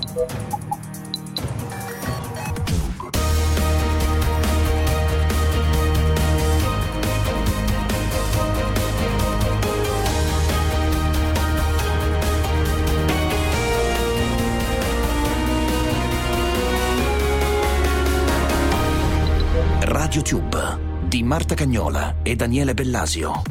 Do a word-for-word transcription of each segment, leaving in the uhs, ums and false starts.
RadioTube di Marta Cagnola e Daniele Bellasio.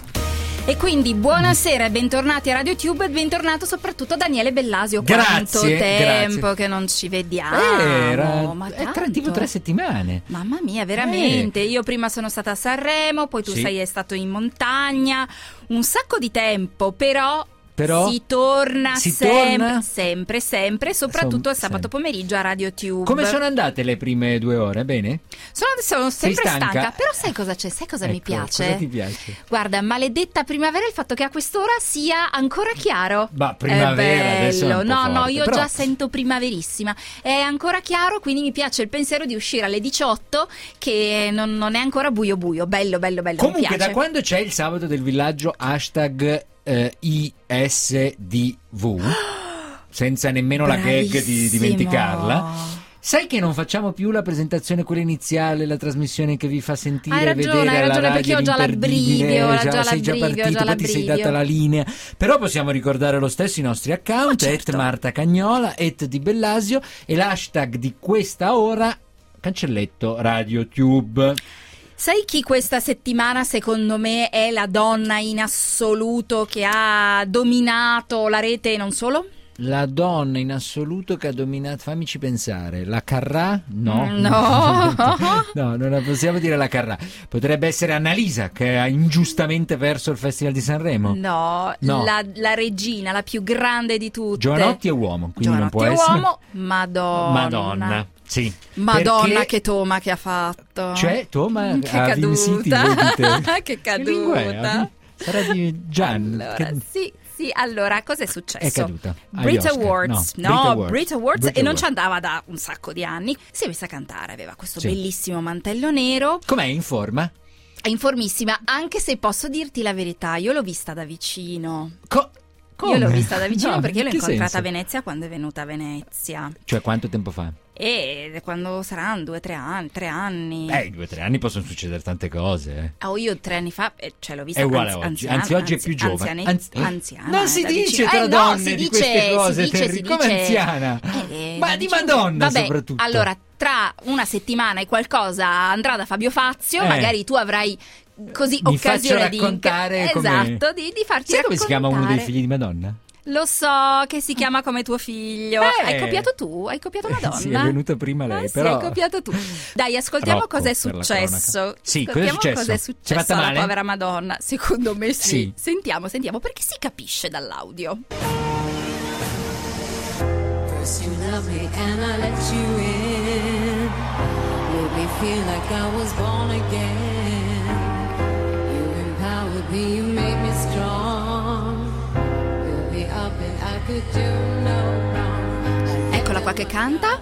E quindi buonasera e bentornati a RadioTube e bentornato soprattutto Daniele Bellasio. Grazie, Quanto tempo grazie. che non ci vediamo. Eh, era ma è tra, tanto. tipo tre settimane. Mamma mia, veramente. Eh. Io prima sono stata a Sanremo, poi tu Sì. sei stato in montagna. Un sacco di tempo, però... Però si torna si sempre, torna? sempre, sempre, soprattutto Som- il sabato sempre. pomeriggio a RadioTube. Come sono andate le prime due ore? Bene? Sono, sono Sei sempre stanca? stanca, però sai cosa c'è? Sai cosa mi Ecco, piace? Cosa ti piace? Guarda, maledetta primavera, il fatto che a quest'ora sia ancora chiaro. Ma primavera, è adesso è un bello. po' No, no, forte, io però- già sento primaverissima. È ancora chiaro, quindi mi piace il pensiero di uscire alle diciotto, che non, non è ancora buio buio. Bello, bello, bello. Comunque, mi piace. da quando c'è il sabato del villaggio hashtag eh, I S D V, senza nemmeno la gag di Bravissimo. dimenticarla, sai che non facciamo più la presentazione, quella iniziale, la trasmissione che vi fa sentire Hai e ragione, vedere hai alla ragione, radio perché io ho già l'imperdibile, l'abbrivio, ho già- già sei già l'abbrivio, ho partito, già poi ti sei l'abbrivio. data la linea, però possiamo ricordare lo stesso i nostri account, Ma certo. at Marta Cagnola, at Di Bellasio, e l'hashtag di questa ora, cancelletto RadioTube. Sai chi questa settimana secondo me è la donna in assoluto che ha dominato la rete e non solo? La donna in assoluto che ha dominato, fammici pensare, la Carrà? No. No. No, non la possiamo dire la Carrà. Potrebbe essere Annalisa, che ha ingiustamente perso il Festival di Sanremo. No, No. La, la regina, la più grande di tutte. Giovanotti è uomo, quindi non Giovanotti può è essere... uomo, Madonna. Madonna, sì. Madonna, Perché- che toma che ha fatto. Cioè, Toma Che ha caduta. vinciti, vedi te? Che Che lingua è? caduta. Sarà di Gian. Allora, che- sì, sì, allora, cos'è successo? È caduta. Agli Brit Oscar. Awards, No, no, Brit Awards. Brit Awards, Brit e non Awards. ci andava da un sacco di anni. Si è messa a cantare, aveva questo Sì. bellissimo mantello nero. Com'è, in forma? È informissima, anche se posso dirti la verità, io l'ho vista da vicino. Co- Io l'ho come? vista da vicino No, perché io l'ho in che incontrata senso? a Venezia quando è venuta a Venezia. Cioè, quanto tempo fa? E quando saranno due, tre anni, tre anni. Eh, in due o tre anni possono succedere tante cose. eh. Oh, io tre anni fa, eh, cioè l'ho vista È uguale anzi- a oggi, anziana- anzi oggi è anzi- più giovane. anziane- Anzi- anziana, non eh, si da dice vicino. tra Eh, no, donne si di dice, queste cose, si dice, terri- si come dice- anziana? Eh, Ma da di vicino. Madonna, Vabbè, soprattutto. allora, tra una settimana e qualcosa andrà da Fabio Fazio, Eh. magari tu avrai così Mi occasione faccio di raccontare come- esatto, di, di farci Sai come si chiama uno dei raccontare. figli di Madonna? Lo so che si chiama come tuo figlio. Eh. Hai copiato tu? Hai copiato Madonna? Sì, è venuta prima lei, Ah, sì, però... hai copiato tu. Dai, ascoltiamo Rocco, cosa è per la successo. cronaca. Sì, cosa è Ascoltiamo successo? cosa è Si è successo fatta alla male? povera Madonna. Secondo me sì. Sì. Sentiamo, sentiamo, perché si capisce dall'audio. First you love me and I let you in. Made me feel like I was born again. You empowered me, you made me strong. Built me up and I could do no wrong. Eccola qua che canta.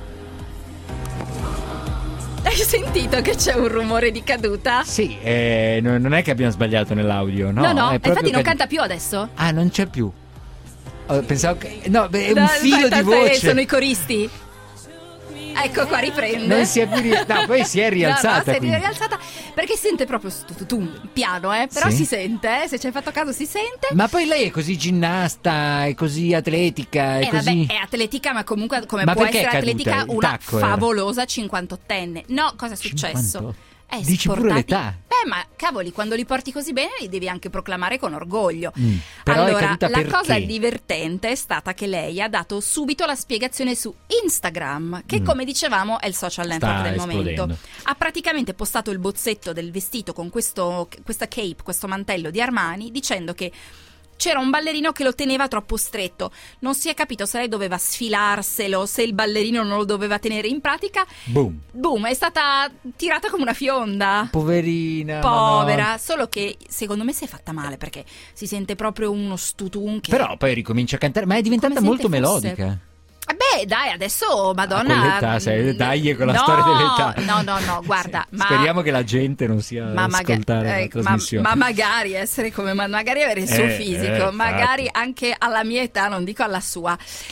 Hai sentito che c'è un rumore di caduta? Sì, eh, no- non è che abbiamo sbagliato nell'audio, no? No, no, è proprio infatti non che- canta più adesso. Ah, non c'è più. Oh, pensavo che... No, beh, è No, un filo aspetta, di aspetta, voce. sono i coristi. Ecco qua, riprende. Non si è più ri- no, poi si è rialzata, No, no, si è quindi. rialzata perché si sente proprio stu- tu, tu, piano, eh? Però Sì. si sente, eh? Se ci hai fatto caso si sente. Ma poi lei è così ginnasta, è così atletica, è Eh, così... vabbè, è atletica, ma comunque come Ma può perché essere è caduta? atletica Il una tacco era. favolosa cinquantottenne. No, cosa è successo? cinquantotto. Eh, Dici pure sportati- l'età. Beh, ma cavoli, quando li porti così bene li devi anche proclamare con orgoglio. Mm, però è Allora, caduta la perché? cosa divertente è stata che lei ha dato subito la spiegazione su Instagram, che Mm. come dicevamo è il social network Sta del esplodendo. momento. Ha praticamente postato il bozzetto del vestito con questo, questa cape, questo mantello di Armani, dicendo che c'era un ballerino che lo teneva troppo stretto. Non si è capito se lei doveva sfilarselo, se il ballerino non lo doveva tenere. In pratica, Boom. boom, è stata tirata come una fionda. Poverina. Povera, ma no. solo che secondo me si è fatta male perché si sente proprio uno stutun che... Però poi ricomincia a cantare, ma è diventata Come molto sente fosse. melodica. Eh Beh, dai, adesso Madonna... A quell'età, sai, dai, con la no, storia dell'età. No, no, no, guarda, Sì. ma... Speriamo che la gente non sia ma, ad maga- ascoltare la eh, ma, trasmissione. ma magari essere come ma magari avere il suo Eh, fisico, eh, magari infatti. anche alla mia età, non dico alla sua.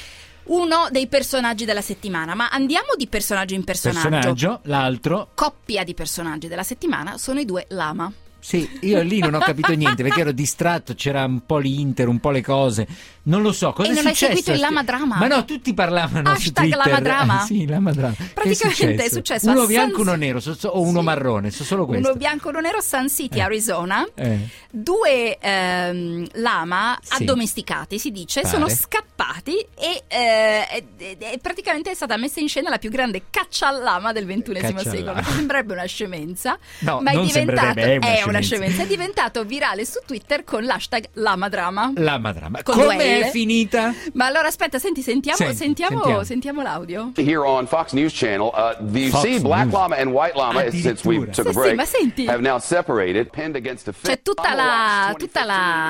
uno dei personaggi della settimana, ma andiamo di personaggio in personaggio. Personaggio, l'altro. Coppia di personaggi della settimana sono i due lama. Sì, io lì non ho capito niente perché ero distratto, c'era un po' l'Inter, un po' le cose, non lo so cosa e è non successo. hai seguito il Lama Drama? Ma no, tutti parlavano Hashtag su Twitter. Lama Drama? Sì, Lama Drama. Praticamente è successo uno a bianco, San... uno nero so, so, o uno sì. marrone, so solo questo. Uno bianco, uno nero, Sun City, eh. Arizona. Eh. Due ehm, lama Sì. addomesticati, si dice, Pare. sono scappati e, eh, e- e- e praticamente è stata messa in scena la più grande caccia al lama del ventunesimo Caccia al secolo. lama. Sembrerebbe una scemenza, No, ma è non diventato sembrerebbe, è una è una scemenza. scemenza, è diventato virale su Twitter con l'hashtag Lama Drama. Lama Drama. Con due Come è L. finita? Ma allora aspetta, senti, sentiamo, Senti, sentiamo, sentiamo. sentiamo l'audio. Here on Fox News Channel, uh, do you Fox see Black News. Llama and White Llama, since we Addirittura. took Sì, a sì, break, ma senti. have now separated, pinned against a fence. C'è tutta la, tutta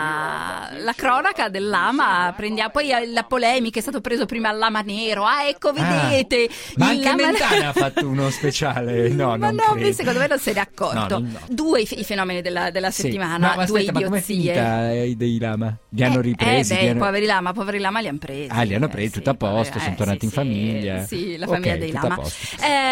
la, la cronaca del lama, prendiamo, poi la polemica, è stato preso prima il lama nero, ah ecco vedete, Ah, ma il anche lama- Mentana ha fatto uno speciale. No, ma non no, credo. secondo me non se ne è accorto. No, no, no. Due i, fe- i fenomeni della, della Sì. settimana, No, ma due aspetta, ma com'è idiozie. finita eh, dei lama? Li hanno Eh, ripresi? Eh, beh, li hanno- poveri lama, poveri lama li hanno presi. Ah, li hanno Eh, presi, sì, tutto a posto, poveri- sono eh, tornati sì, in sì, famiglia. Sì, la Ok, famiglia dei tutto a lama. posto.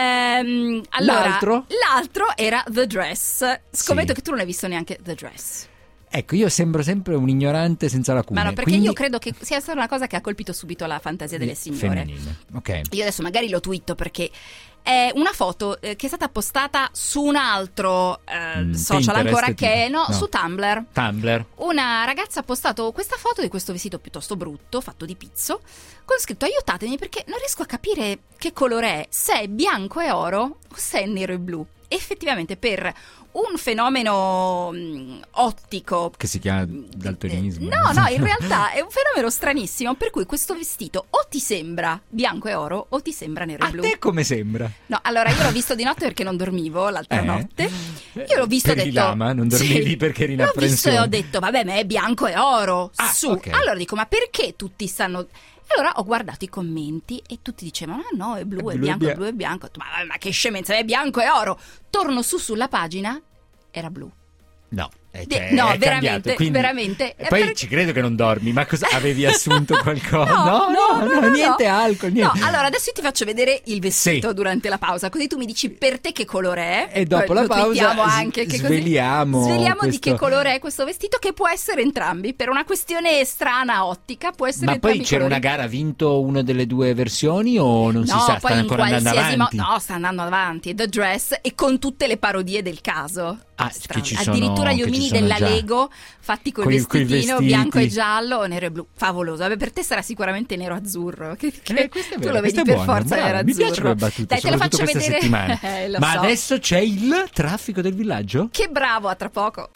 Ehm, allora, L'altro? l'altro era The Dress. Scommetto Sì. che tu non hai visto neanche The Dress. Ecco, io sembro sempre un ignorante senza lacune. Ma no, perché quindi- io credo che sia stata una cosa che ha colpito subito la fantasia delle signore. Femminile. Ok. Io adesso magari lo twitto perché è una foto eh, che è stata postata su un altro eh, Mm, social Pinterest, ancora che tipo? no, No. su Tumblr. Tumblr. Una ragazza ha postato questa foto di questo vestito piuttosto brutto, fatto di pizzo, con scritto aiutatemi perché non riesco a capire che colore è, se è bianco e oro o se è nero e blu. Effettivamente per un fenomeno mh, ottico Che si chiama daltonismo. No, no, in realtà è un fenomeno stranissimo per cui questo vestito o ti sembra bianco e oro o ti sembra nero e A blu. te come sembra? No, allora io l'ho visto di notte perché non dormivo l'altra Eh? notte. Io l'ho visto e ho Per il detto lama? Non dormivi Sì. perché eri in L'ho visto apprensione? e ho detto vabbè, ma è bianco e oro. Ah, su. ok. Allora dico ma perché tutti stanno allora ho guardato i commenti e tutti dicevano ah no, è blu, è, È blu, bianco, è è blu, è bianco. Ho detto, Ma, ma che scemenza, è bianco e oro. Torno su sulla pagina, era blu. No. eh, De- cioè, no, è veramente, cambiato, quindi- veramente. E poi Per- ci credo che non dormi, ma cosa avevi assunto qualcosa? No, no, no, no, niente no. alcol, niente. No, allora adesso io ti faccio vedere il vestito Sì. durante la pausa, così tu mi dici per te che colore è. E dopo Poi la lo pausa twittiamo s- anche, che così- sveliamo sveliamo di questo- che colore è questo vestito, che può essere entrambi, per una questione strana ottica può essere Ma entrambi poi i c'era colori. una gara, ha vinto una delle due versioni o non si No, sa, poi stanno in ancora andando qualsiasi mo- avanti? no, sta andando avanti. The Dress e con tutte le parodie del caso. Ah, Strano. che ci sono- Addirittura gli che ci omini sono della già. Lego fatti col Coi- coi vestitino vestiti. bianco e giallo, nero e blu. Favoloso. Vabbè, per te sarà sicuramente nero-azzurro. Che, che Eh, questo è tu vero, lo vedi questo è per buono, forza bravo, nero-azzurro. mi piacciono le battute, Dai, te lo soprattutto faccio questa vedere. settimana. Eh, lo Ma so. adesso c'è il traffico del villaggio? Che bravo, a tra poco.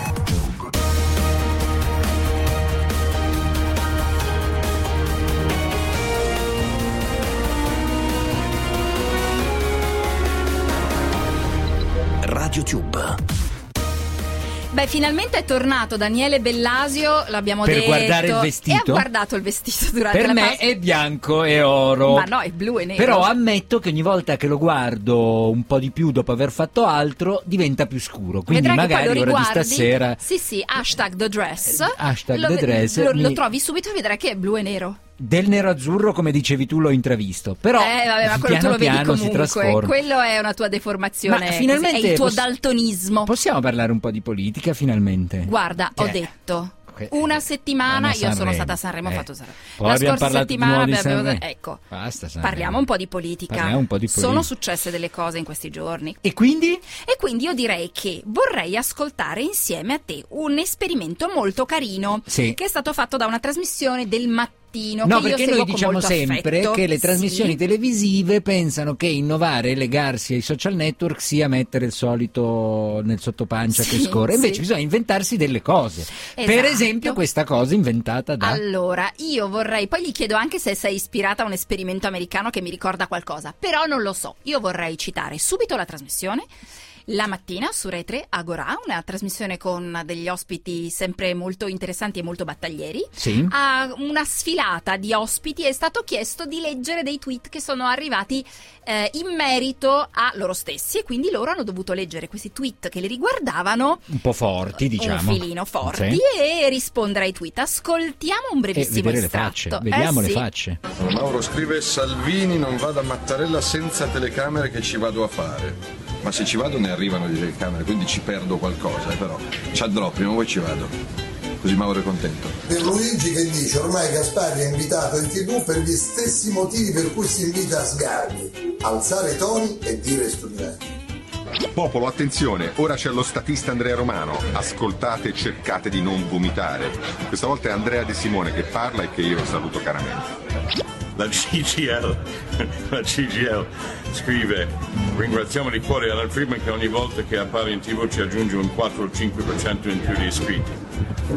Radio Tube. Beh, finalmente è tornato Daniele Bellasio, l'abbiamo Per detto. guardare il vestito? E ha guardato il vestito durante Per la me pausa. è bianco e oro. Ma no, è blu e nero. Però ammetto che ogni volta che lo guardo un po' di più dopo aver fatto altro diventa più scuro. Quindi Vedrai che magari poi lo ora di riguardi. stasera Sì, sì, hashtag The Dress. Eh, hashtag lo, The Dress, Lo, lo mi- trovi subito e vedrai che è blu e nero. del nero azzurro, come dicevi tu, l'ho intravisto. Però eh, vabbè, ma quello piano tu lo vedi piano si comunque. trasforma. Quello è una tua deformazione. Ma finalmente così, è il tuo poss- daltonismo. Possiamo parlare un po' di politica finalmente? Guarda, ho Che- detto. che- Una settimana, Vanno a io sono Sanremo. stata a Sanremo, ho Eh. fatto Sanremo. Poi La abbiamo scorsa parlato di settimana nuovo di abbiamo- Sanremo. ecco, Basta Sanremo. parliamo un po' di politica. Parliamo un po' di politica. Sono successe delle cose in questi giorni. E quindi? E quindi io direi che vorrei ascoltare insieme a te un esperimento molto carino Sì. che è stato fatto da una trasmissione del mattino. No, che io perché seguo noi con diciamo molto sempre affetto. che le trasmissioni Sì. televisive pensano che innovare e legarsi ai social network sia mettere il solito nel sottopancia che Sì, scorre. Invece sì. bisogna inventarsi delle cose. Per Esatto. esempio questa cosa inventata da... Allora, io vorrei, poi gli chiedo anche se sei ispirata a un esperimento americano che mi ricorda qualcosa, però non lo so. Io vorrei citare subito la trasmissione La mattina su Rai tre Agorà, una trasmissione con degli ospiti sempre molto interessanti e molto battaglieri. Sì. A una sfilata di ospiti è stato chiesto di leggere dei tweet che sono arrivati eh, in merito a loro stessi, e quindi loro hanno dovuto leggere questi tweet che li riguardavano un po' forti, diciamo. Un filino forti, sì. E rispondere ai tweet. Ascoltiamo un brevissimo e vedere estratto. le facce. Vediamo eh, le sì. facce. Mauro scrive: Salvini non vada a Mattarella senza telecamere, che ci vado a fare. Ma se ci vado ne arrivano di telecamere, quindi ci perdo qualcosa, eh, però ci andrò, prima o poi ci vado. Così Mauro è contento. Per Luigi che dice: ormai Gasparri è invitato in tv per gli stessi motivi per cui si invita a Sgarbi: alzare toni e dire studenti. Popolo, attenzione, ora c'è lo statista Andrea Romano, ascoltate e cercate di non vomitare. Questa volta è Andrea De Simone che parla e che io saluto caramente. La C G L, la C G L scrive: ringraziamo di cuore Alan Friedman che ogni volta che appare in tv ci aggiunge un quattro o cinque per cento in più di iscritti.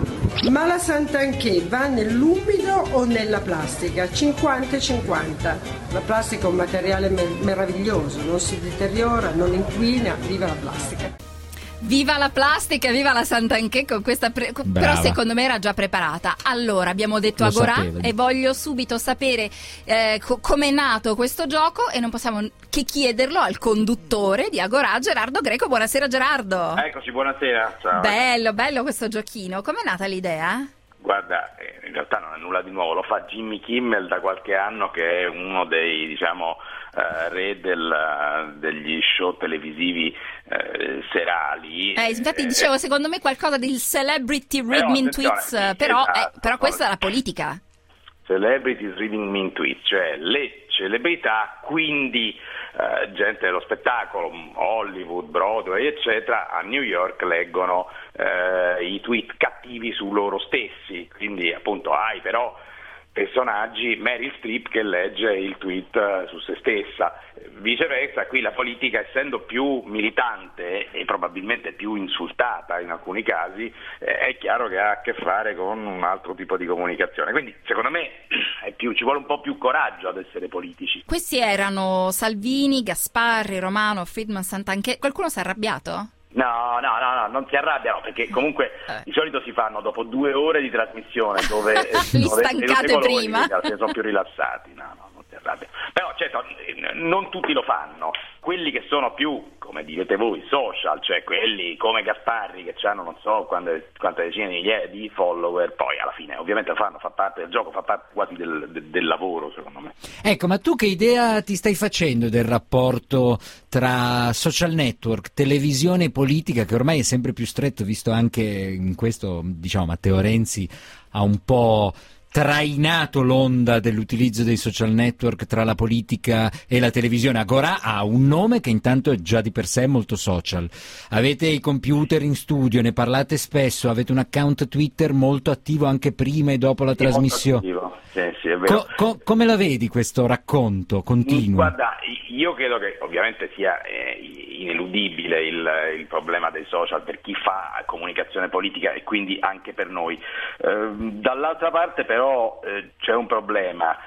Ma la Santanchè va nell'umido o nella plastica? cinquanta cinquanta. La plastica è un materiale mer- meraviglioso, non si deteriora, non inquina, viva la plastica. Viva la plastica, viva la Santanchè con questa pre- però secondo me era già preparata. Allora abbiamo detto Lo Agorà sapevo. E voglio subito sapere eh, co- com'è nato questo gioco, e non possiamo che chiederlo al conduttore di Agorà, Gerardo Greco. Buonasera Gerardo. Eccoci, buonasera. Ciao. Bello, bello questo giochino. Com'è nata l'idea? Guarda, in realtà non è nulla di nuovo, lo fa Jimmy Kimmel da qualche anno, che è uno dei, diciamo, uh, re del, degli show televisivi uh, serali. Eh, infatti eh, dicevo, secondo me qualcosa del celebrity read però, mean attenzione, tweets, sì, però, esatto. eh, però questa è la politica. Celebrities reading mean tweets, cioè le celebrità, quindi eh, gente dello spettacolo, Hollywood, Broadway, eccetera, a New York leggono eh, i tweet cattivi su loro stessi, quindi appunto hai però personaggi, Meryl Streep che legge il tweet su se stessa, viceversa qui la politica, essendo più militante e probabilmente più insultata in alcuni casi, eh, è chiaro che ha a che fare con un altro tipo di comunicazione, quindi secondo me è più, ci vuole un po' più coraggio ad essere politici. Questi erano Salvini, Gasparri, Romano, Friedman, Santanchè. Qualcuno si è arrabbiato? No, no, no, no, non si arrabbiano, perché comunque eh. di solito si fanno dopo due ore di trasmissione dove, li dove stancate prima, se sono più rilassati, no, no, non si arrabbiano. Però certo, non tutti lo fanno, quelli che sono più, come direte voi, social, cioè quelli come Gasparri che hanno non so quante, quante decine di migliaia di follower, poi alla fine ovviamente lo fanno, fa parte del gioco, fa parte quasi del, del, del lavoro, secondo me. Ecco, ma tu che idea ti stai facendo del rapporto tra social network, televisione e politica, che ormai è sempre più stretto, visto anche in questo, diciamo, Matteo Renzi ha un po' trainato l'onda dell'utilizzo dei social network tra la politica e la televisione. Agorà ha un nome che intanto è già di per sé molto social. Avete i computer in studio, ne parlate spesso, avete un account Twitter molto attivo anche prima e dopo la sì, trasmissione. Sì, sì, è vero. Co- co- come la vedi questo racconto continuo? Guarda, io credo che ovviamente sia eh, ineludibile il, il problema dei social per chi fa comunicazione politica e quindi anche per noi. Eh, dall'altra parte però eh, c'è un problema,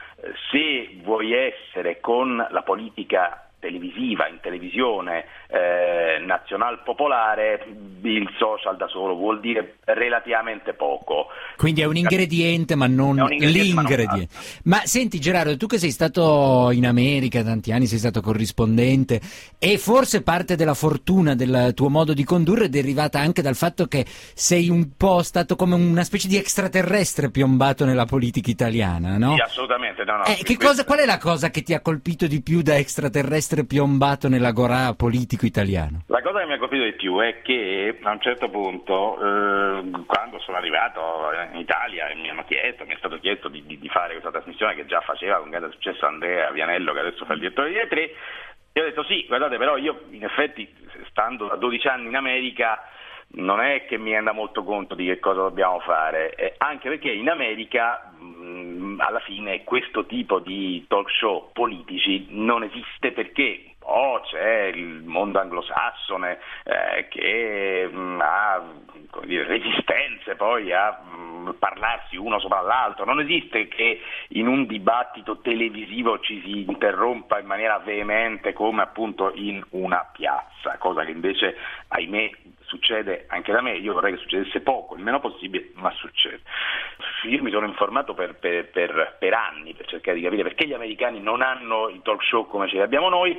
se vuoi essere con la politica televisiva, in televisione eh, nazional popolare, il social da solo vuol dire relativamente poco. Quindi è un ingrediente ma non un ingrediente, l'ingrediente. Ma, non... ma senti Gerardo, tu che sei stato in America tanti anni, sei stato corrispondente e forse parte della fortuna del tuo modo di condurre è derivata anche dal fatto che sei un po' stato come una specie di extraterrestre piombato nella politica italiana, no? Sì, assolutamente. No, no, eh, che cosa, qual è la cosa che ti ha colpito di più da extraterrestre piombato nell'agorà politico italiano? La cosa che mi ha colpito di più è che a un certo punto, eh, quando sono arrivato in Italia e mi hanno chiesto, mi è stato chiesto di, di, di fare questa trasmissione che già faceva con grande successo Andrea Vianello, che adesso fa il direttore di Rai tre, io ho detto sì, guardate, però io in effetti, stando da dodici anni in America, non è che mi renda molto conto di che cosa dobbiamo fare, eh, anche perché in America mh, alla fine questo tipo di talk show politici non esiste, perché oh, c'è il mondo anglosassone eh, che mh, ha come dire, resistenze poi a mh, parlarsi uno sopra l'altro. Non esiste che in un dibattito televisivo ci si interrompa in maniera veemente come appunto in una piazza, cosa che invece, ahimè, succede anche da me. Io vorrei che succedesse poco, il meno possibile, ma succede. Io mi sono informato per, per, per, per anni per cercare di capire perché gli americani non hanno i talk show come ce li abbiamo noi,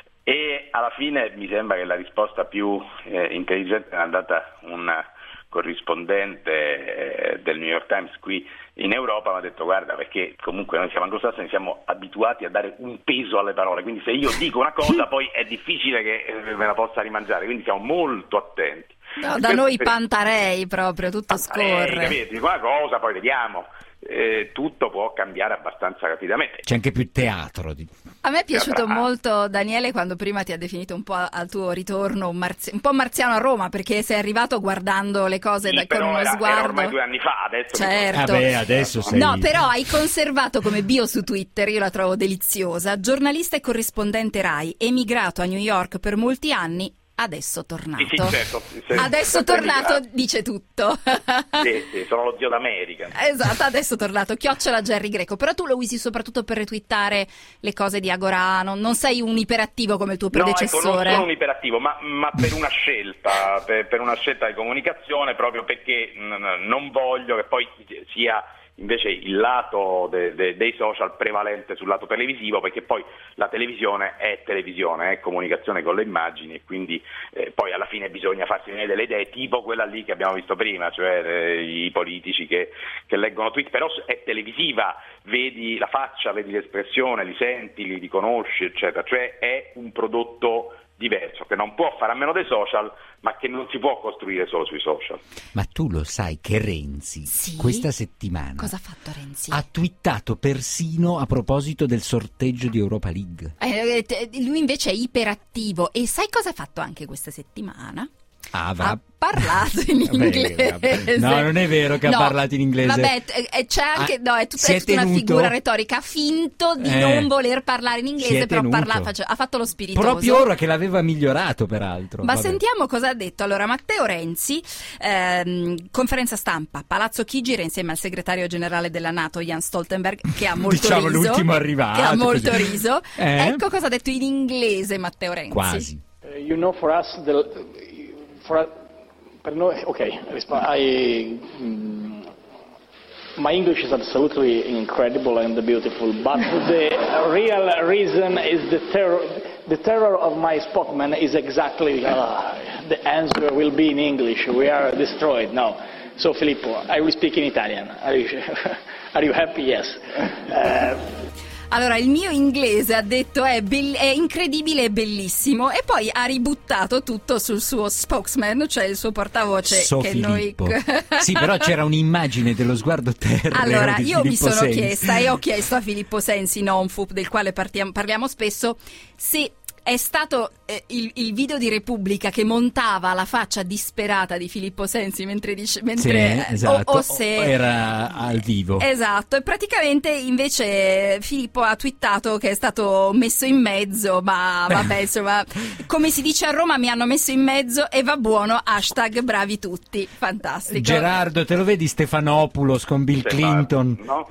e alla fine mi sembra che la risposta più eh, intelligente è andata un corrispondente eh, del New York Times qui in Europa, mi ha detto: guarda, perché comunque noi siamo anglosassoni, siamo abituati a dare un peso alle parole, quindi se io dico una cosa poi è difficile che eh, me la possa rimangiare, quindi siamo molto attenti. No, da noi Pantarei proprio, tutto Pantarei, scorre. Capite? Dico una cosa, poi vediamo. Eh, tutto può cambiare abbastanza rapidamente. C'è anche più teatro. A me è piaciuto molto, Daniele, quando prima ti ha definito un po' al tuo ritorno un, marzi- un po' marziano a Roma, perché sei arrivato guardando le cose Sì, da- però con uno era, sguardo. era ormai due anni fa, adesso Certo. Vabbè, adesso sei... No, però hai conservato come bio su Twitter, io la trovo deliziosa, giornalista e corrispondente Rai, emigrato a New York per molti anni, adesso tornato. Sì, sì, certo, sì, sì. Adesso tornato dice tutto. Sì, sì, sono lo zio d'America. Esatto, adesso tornato, chiocciola Jerry Greco, però tu lo usi soprattutto per retweetare le cose di Agora, non, non sei un iperattivo come il tuo predecessore. No, ecco, non sono un iperattivo, ma, ma per una scelta, per, per una scelta di comunicazione, proprio perché n- non voglio che poi sia invece il lato de, de, dei social prevalente sul lato televisivo, perché poi la televisione è televisione, è comunicazione con le immagini, e quindi eh, poi alla fine bisogna farsi venire delle idee tipo quella lì che abbiamo visto prima, cioè eh, i politici che, che leggono tweet, però è televisiva, vedi la faccia, vedi l'espressione, li senti, li riconosci, eccetera, cioè è un prodotto diverso, che non può fare a meno dei social, ma che non si può costruire solo sui social. Ma tu lo sai che Renzi Sì? questa settimana Cosa ha fatto Renzi? ha twittato persino a proposito del sorteggio di Europa League? Eh, te- lui invece è iperattivo, e sai cosa ha fatto anche questa settimana? Ah, va. Ha parlato in Vabbè, inglese. vabbè. No, non è vero che No, ha parlato in inglese. Vabbè, t- c'è anche, Ah, no, è tutta, si è è tutta una tenuto? figura retorica. Ha finto di Eh, non voler parlare in si inglese, è però tenuto. parla, face- ha fatto lo spiritoso. Proprio ora che l'aveva migliorato, peraltro. Ma Vabbè. sentiamo cosa ha detto. Allora, Matteo Renzi, ehm, conferenza stampa, Palazzo Chigi, insieme al segretario generale della NATO, Jens Stoltenberg, che ha molto Diciamo riso. l'ultimo arrivato, Che ha molto così. riso. Eh? Ecco cosa ha detto in inglese Matteo Renzi. Quasi. Uh, you know, for us, the, for per noi, okay, risp- I, mm, my English is absolutely incredible and beautiful, but the real reason is the terror. The terror of my spokesman is exactly uh, the answer will be in English. We are destroyed now. So Filippo, I will speak in Italian. Are you, are you happy? Yes. Uh, Allora, il mio inglese, ha detto, è, be- è incredibile e bellissimo, e poi ha ributtato tutto sul suo spokesman, cioè il suo portavoce, So che noi... Filippo. Sì, però c'era un'immagine dello sguardo terreo Allora, di io mi Filippo sono Sensi. chiesta e ho chiesto a Filippo Sensi, Nonfup, del quale partiamo- parliamo spesso, se è stato eh, il, il video di Repubblica che montava la faccia disperata di Filippo Sensi mentre dice... Mentre, Sì, esatto. o, o se... O era al vivo. Esatto, e praticamente invece Filippo ha twittato che è stato messo in mezzo, ma vabbè, insomma, come si dice a Roma, mi hanno messo in mezzo e va buono, hashtag bravi tutti, fantastico. Gerardo, te lo vedi Stefanopoulos con Bill Clinton? No?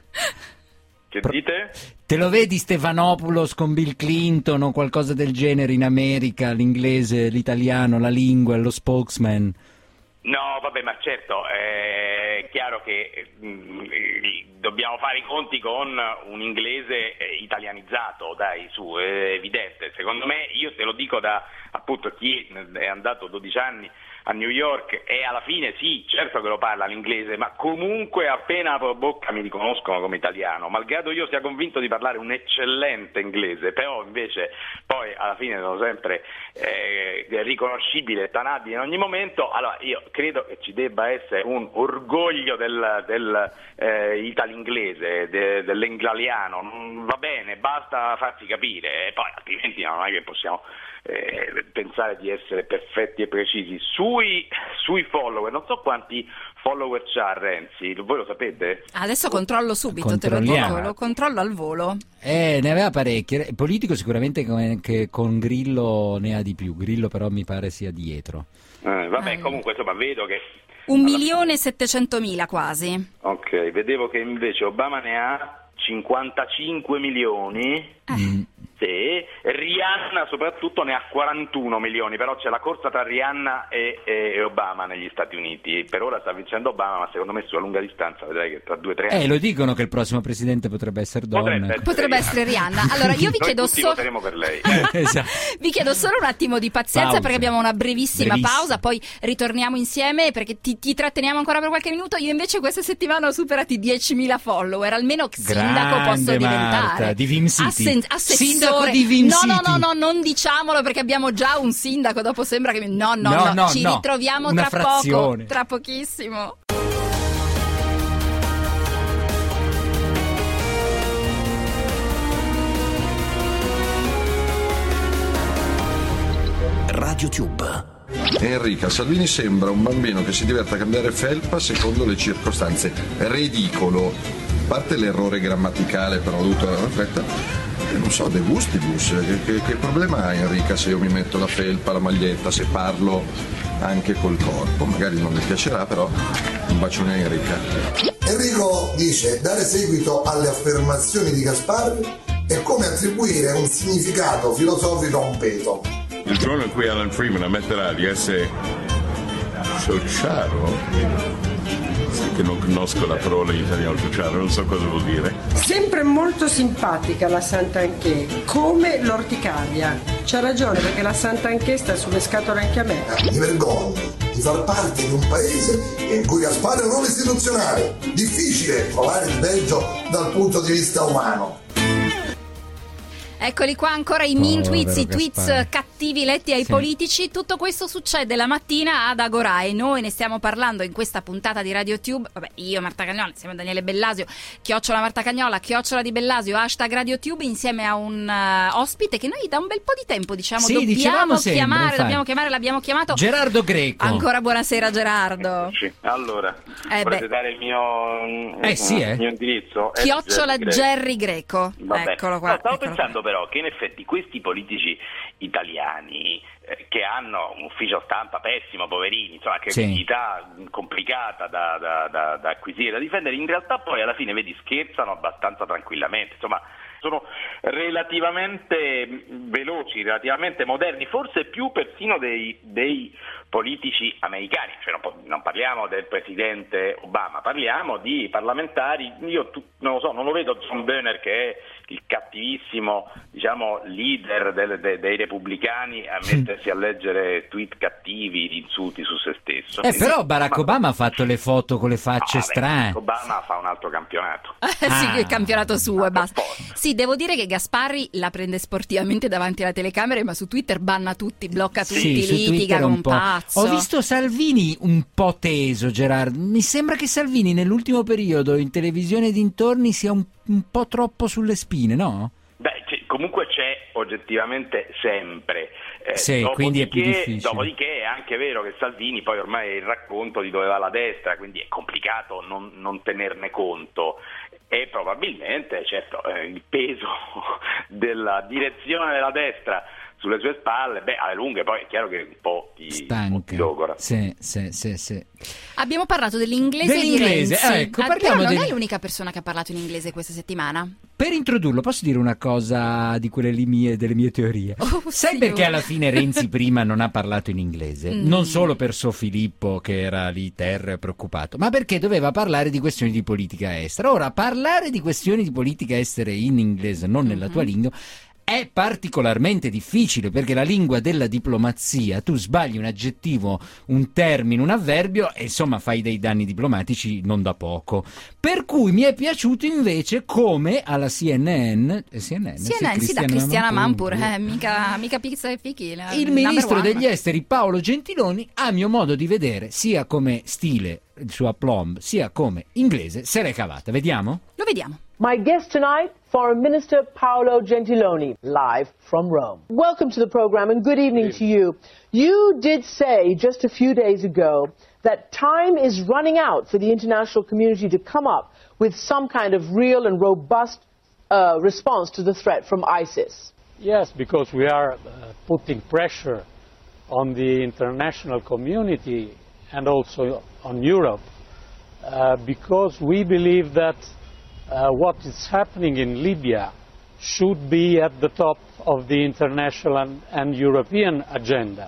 Che dite? Te lo vedi Stefanopoulos con Bill Clinton o qualcosa del genere in America, l'inglese, l'italiano, la lingua, lo spokesman? No, vabbè, ma certo, è chiaro che mh, dobbiamo fare i conti con un inglese italianizzato, dai, su, è evidente. Secondo me, io te lo dico da appunto chi è andato dodici anni a New York, e alla fine sì, certo che lo parla l'inglese, ma comunque appena apro bocca mi riconoscono come italiano, malgrado io sia convinto di parlare un eccellente inglese, però invece poi alla fine sono sempre eh, riconoscibile, tanabile in ogni momento. Allora io credo che ci debba essere un orgoglio del, del eh, italo-inglese, de, dell'inglaliano, non va bene, basta farsi capire, e poi altrimenti non è che possiamo eh, pensare di essere perfetti e precisi. Su Sui, sui follower, non so quanti follower c'ha Renzi, voi lo sapete? Adesso controllo subito, te lo dico, lo controllo al volo. Eh, ne aveva parecchi. Politico sicuramente che con Grillo ne ha di più. Grillo però mi pare sia dietro. Eh, vabbè, comunque insomma vedo che... Un milione e settecentomila quasi. Ok, vedevo che invece Obama ne ha cinquantacinque milioni. Mm. Sì, Rihanna soprattutto ne ha quarantuno milioni, però c'è la corsa tra Rihanna e, e, e Obama negli Stati Uniti. Per ora sta vincendo Obama, ma secondo me sulla lunga distanza vedrai che tra due o tre anni... Eh, lo dicono che il prossimo presidente potrebbe essere donna. Potrebbe essere, potrebbe essere Rihanna. Allora io vi chiedo tutti solo... voteremo per lei. Esatto. Vi chiedo solo un attimo di pazienza Pausa. perché abbiamo una brevissima, Brevissima. pausa, poi ritorniamo insieme perché ti, ti tratteniamo ancora per qualche minuto. Io invece questa settimana ho superato i diecimila follower, almeno sindaco Grande posso diventare. Marta, di Vim City. Assen- assessore. Sindaco di Vim no, City. no, no, no, non diciamolo perché abbiamo già un sindaco, dopo sembra che... No, no, No, no, no, ci no. ritroviamo Una tra frazione. poco, tra pochissimo. Radio Tube. Enrica, Salvini sembra un bambino che si diverte a cambiare felpa secondo le circostanze. Ridicolo. A parte l'errore grammaticale, però ho dovuto aspetta, non so, de gustibus. Che, che, che problema ha Enrica se io mi metto la felpa, la maglietta, se parlo anche col corpo? Magari non mi piacerà, però un bacione a Enrica. Enrico dice: dare seguito alle affermazioni di Gasparri è come attribuire un significato filosofico a un peto. Il giorno in cui Alan Freeman ammetterà di essere ciociaro, che non conosco la parola in italiano ciociaro, non so cosa vuol dire. Sempre molto simpatica la Santanchè, come l'orticaria. C'ha ragione perché la Santanchè sta sulle scatole anche a me. Mi vergogno di far parte di un paese in cui Gasparri è un ruolo istituzionale. Difficile trovare il Belgio dal punto di vista umano. Eccoli qua ancora i mean Povero tweets, i tweets Gasparri. cattivi letti ai Sì. politici. Tutto questo succede la mattina ad Agorà e noi ne stiamo parlando in questa puntata di Radio Tube. Vabbè, io Marta Cagnola insieme a Daniele Bellasio, chiocciola Marta Cagnola, chiocciola di Bellasio, hashtag Radio Tube, insieme a un uh, ospite che noi da un bel po' di tempo diciamo Sì, dobbiamo dicevamo sempre, chiamare, infatti. dobbiamo chiamare, l'abbiamo chiamato. Gerardo Greco. Ancora buonasera Gerardo. Sì. Allora, Eh volete beh. dare il mio, Eh sì, eh. il mio indirizzo? È Chiocciola Jerry Greco. Jerry Greco. Vabbè. Eccolo qua. No, stavo eccolo pensando però che in effetti questi politici italiani eh, che hanno un ufficio stampa pessimo, poverini, insomma, che Sì. abilità complicata da, da, da, da acquisire, da difendere, in realtà poi alla fine, vedi, scherzano abbastanza tranquillamente, insomma, sono relativamente veloci, relativamente moderni, forse più persino dei, dei politici americani, cioè non, po- non parliamo del presidente Obama, parliamo di parlamentari. Io tu, non lo so, non lo vedo John Boehner, che è il cattivissimo, diciamo, leader del, de, dei repubblicani, a mettersi a leggere tweet cattivi, di insulti su se stesso. Eh, però Quindi, Barack ma- Obama ha fatto le foto con le facce No, vabbè, strane. Obama fa un altro campionato. sì, Ah. il campionato suo e basta. Apposta. Sì, devo dire che Gasparri la prende sportivamente davanti alla telecamera, ma su Twitter banna tutti, blocca tutti, Sì, su litiga Twitter come un un po'. pazzo. Ho visto Salvini un po' teso, Gerardo. Mi sembra che Salvini nell'ultimo periodo in televisione e dintorni sia un, un po' troppo sulle spine, no? Beh, c- comunque c'è oggettivamente sempre. Eh, Sì, quindi è più dopodiché- difficile. Dopodiché è anche vero che Salvini poi ormai è il racconto di dove va la destra, quindi è complicato non, non tenerne conto. E probabilmente, certo, eh, il peso della direzione della destra sulle sue spalle, beh, alle lunghe poi è chiaro che un po' ti, Stanca. ti logora. Sì, sì, sì, sì. Abbiamo parlato dell'inglese, Dell'inglese, di Renzi. ah, ecco, Ah, parliamo però non del- è l'unica persona che ha parlato in inglese questa settimana. Per introdurlo, posso dire una cosa di quelle lì mie, delle mie teorie? Oh, Sai sì, perché oh. alla fine Renzi prima non ha parlato in inglese? Mm. Non solo per suo Filippo, che era lì terro e preoccupato, ma perché doveva parlare di questioni di politica estera. Ora, parlare di questioni di politica estera in inglese, non nella tua lingua, è particolarmente difficile, perché la lingua della diplomazia, tu sbagli un aggettivo, un termine, un avverbio e insomma fai dei danni diplomatici non da poco. Per cui mi è piaciuto invece come alla C N N, eh, C N N, Sì, eh, sì, da Cristiana Mampur, eh, mica, mica pizza e fichi. la- il number ministro one. degli esteri Paolo Gentiloni, a mio modo di vedere, sia come stile, il suo aplomb, sia come inglese, se l'è cavata. Vediamo? Lo vediamo. My guest tonight, Foreign Minister Paolo Gentiloni, live from Rome. Welcome to the program and good evening to you. You did say just a few days ago that time is running out for the international community to come up with some kind of real and robust uh, response to the threat from ISIS. Yes, because we are uh, putting pressure on the international community and also on Europe, uh, because we believe that uh, what is happening in Libya should be at the top of the international and, and European agenda.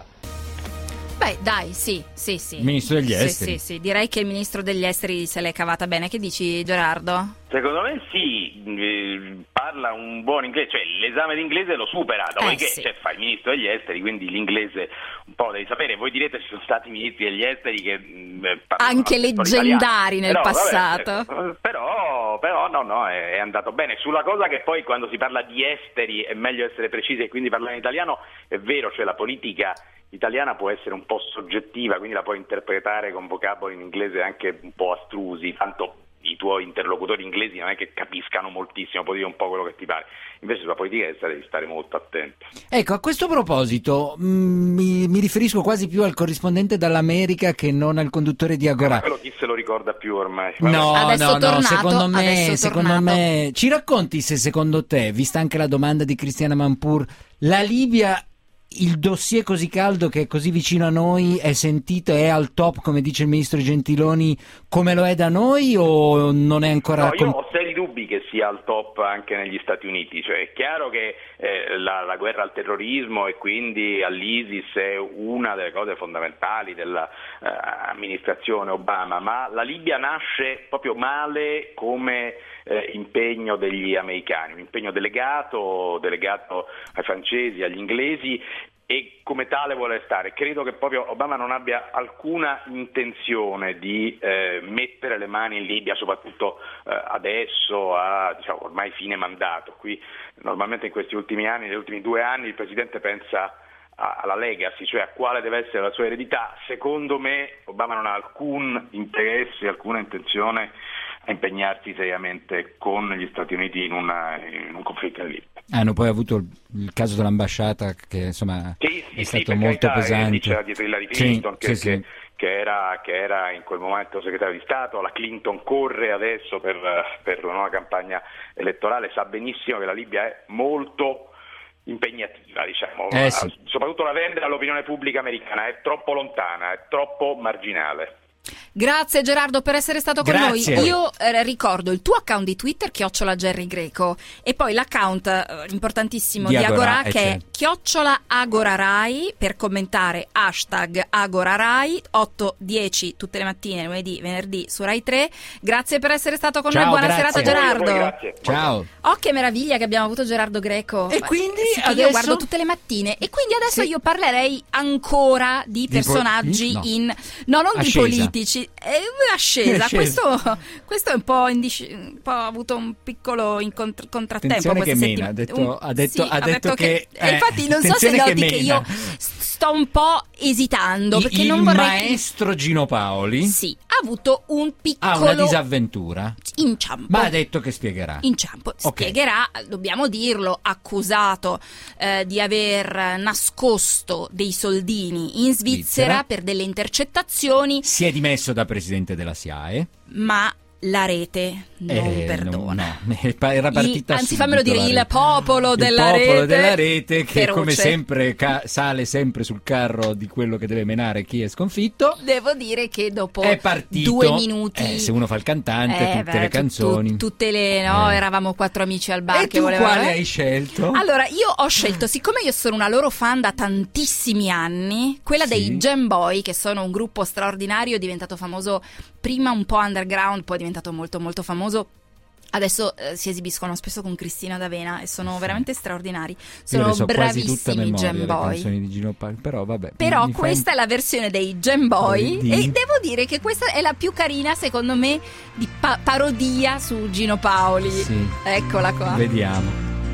Beh, dai, sì, sì, sì. Il ministro degli esteri. Sì, sì, sì, direi che il ministro degli esteri se l'è cavata bene. Che dici, Gerardo? Secondo me sì, eh, parla un buon inglese, cioè l'esame d'inglese lo supera, dopodiché eh, sì. cioè, fa il ministro degli esteri, quindi l'inglese un po' devi sapere. Voi direte ci sono stati ministri degli esteri che eh, parlano anche leggendari nel però, passato. Vabbè, eh, però, però no, no, è, è andato bene. Sulla cosa che poi quando si parla di esteri è meglio essere precisi e quindi parlare in italiano, è vero, cioè la politica italiana può essere un po' soggettiva, quindi la puoi interpretare con vocaboli in inglese anche un po' astrusi, tanto i tuoi interlocutori inglesi non è che capiscano moltissimo, puoi dire un po' quello che ti pare. Invece sulla politica devi stare molto attento. Ecco, a questo proposito mh, mi, mi riferisco quasi più al corrispondente dall'America che non al conduttore di Agora. Quello chi se lo ricorda più ormai? No, adesso no, tornato, no, secondo me, secondo tornato. me, ci racconti se secondo te, vista anche la domanda di Cristiana Manpur, la Libia, il dossier così caldo che è così vicino a noi, è sentito, è al top come dice il ministro Gentiloni, come lo è da noi o non è ancora... No, io ho seri dubbi che sia al top anche negli Stati Uniti, cioè è chiaro che eh, la, la guerra al terrorismo e quindi all'ISIS è una delle cose fondamentali dell'amministrazione eh, Obama, ma la Libia nasce proprio male come eh, impegno degli americani, un impegno delegato, delegato ai francesi, agli inglesi, e come tale vuole stare. Credo che proprio Obama non abbia alcuna intenzione di eh, mettere le mani in Libia, soprattutto eh, adesso, a diciamo, ormai fine mandato. Qui normalmente in questi ultimi anni, negli ultimi due anni, il Presidente pensa a, alla legacy, cioè a quale deve essere la sua eredità. Secondo me Obama non ha alcun interesse, alcuna intenzione a impegnarsi seriamente con gli Stati Uniti in, una, in un conflitto in Libia. Hanno poi avuto il, il caso dell'ambasciata che insomma sì, sì, è stato sì, molto carità, pesante. C'era dietro Hillary Clinton sì, che, sì, che, sì. Che, era, che era in quel momento segretario di Stato, la Clinton corre adesso per, per la nuova campagna elettorale, sa benissimo che la Libia è molto impegnativa, diciamo, eh, sì. soprattutto la vende all'opinione pubblica americana, è troppo lontana, è troppo marginale. Grazie Gerardo per essere stato con Grazie. noi. Io eh, ricordo il tuo account di Twitter, chiocciola Gerry Greco, e poi l'account eh, importantissimo di, di Agora, Agora che eh, è chiocciola Agora Rai, per commentare hashtag Agora Rai, otto dieci tutte le mattine, lunedì, venerdì su Rai tre. Grazie per essere stato con Ciao, noi, buona grazie. serata Gerardo. Voi, voi, grazie. Ciao. Oh, che meraviglia che abbiamo avuto Gerardo Greco. E quindi sì, che adesso... io guardo tutte le mattine, e quindi adesso sì. io parlerei ancora di, Di personaggi po- no. in no non Ascesa. di politici, è ascesa. Ascesa. Questo, questo è un po', indisci- un po' ha avuto un piccolo incontr- contrattempo. Attenzione questa che mena, ha settim- detto, un- ha detto, sì, ha detto che, e infatti non so se attenzione noti che, che io mena. sto un po' esitando perché il non vorrei maestro Gino Paoli sì, ha avuto un piccolo ha una disavventura, inciampo. ma ha detto che spiegherà. Inciampo, Okay. spiegherà, dobbiamo dirlo, accusato eh, di aver nascosto dei soldini in Svizzera, Svizzera. per delle intercettazioni, Si è dimesso da presidente della S I A E. ma la rete non Eh, perdona. no, no, era partita Il- anzi, subito fammelo dire, la il rete. popolo Il della popolo rete, della rete che feroce. come sempre ca- sale sempre sul carro di quello che deve menare chi è sconfitto. Devo dire che dopo È partito, due minuti eh, se uno fa il cantante, eh, tutte beh, le tu- canzoni. tu- tutte le no, Eh. eravamo quattro amici al bar E che tu volevano quale eh? hai scelto? Allora, io ho scelto, siccome io sono una loro fan da tantissimi anni, quella Sì. dei Jam Boy, che sono un gruppo straordinario, diventato famoso prima un po' underground, poi è diventato molto molto famoso. Adesso eh, si esibiscono spesso con Cristina D'Avena e sono Sì. veramente straordinari. Io Sono le so quasi tutta a bravissimi memoria, Jam le Boy. canzoni di Gino Paoli, però vabbè. Però mi fai questa un- è la versione dei Jam Boy Di- e devo dire che questa è la più carina secondo me di pa- parodia su Gino Paoli. Sì. Eccola qua. Vediamo.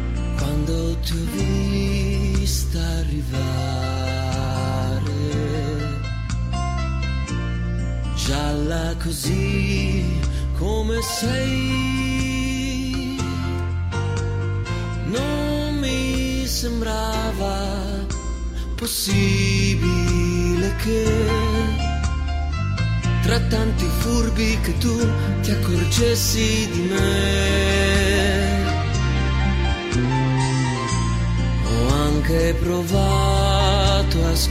Quando ti ho vista arrivare, gialla così come sei, sembrava possibile che tra tanti furbi che tu ti accorgessi di me. Ho anche provato a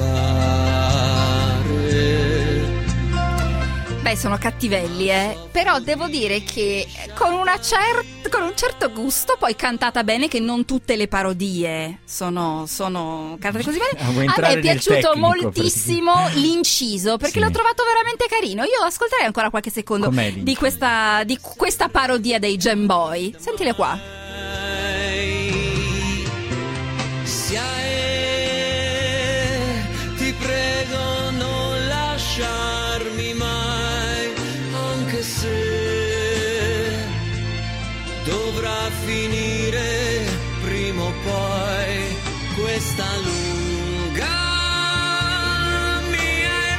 scappare. Beh, sono cattivelli, eh. Però devo dire che con, una cer- con un certo gusto, poi cantata bene, che non tutte le parodie sono, sono cantate così bene. A me è piaciuto moltissimo l'inciso, perché sì, l'ho trovato veramente carino. Io ascolterei ancora qualche secondo di questa, di questa parodia dei Jam Boy. Sentile qua. Ti prego non lasciarmi mai, anche se dovrà finire prima o poi questa lunga mia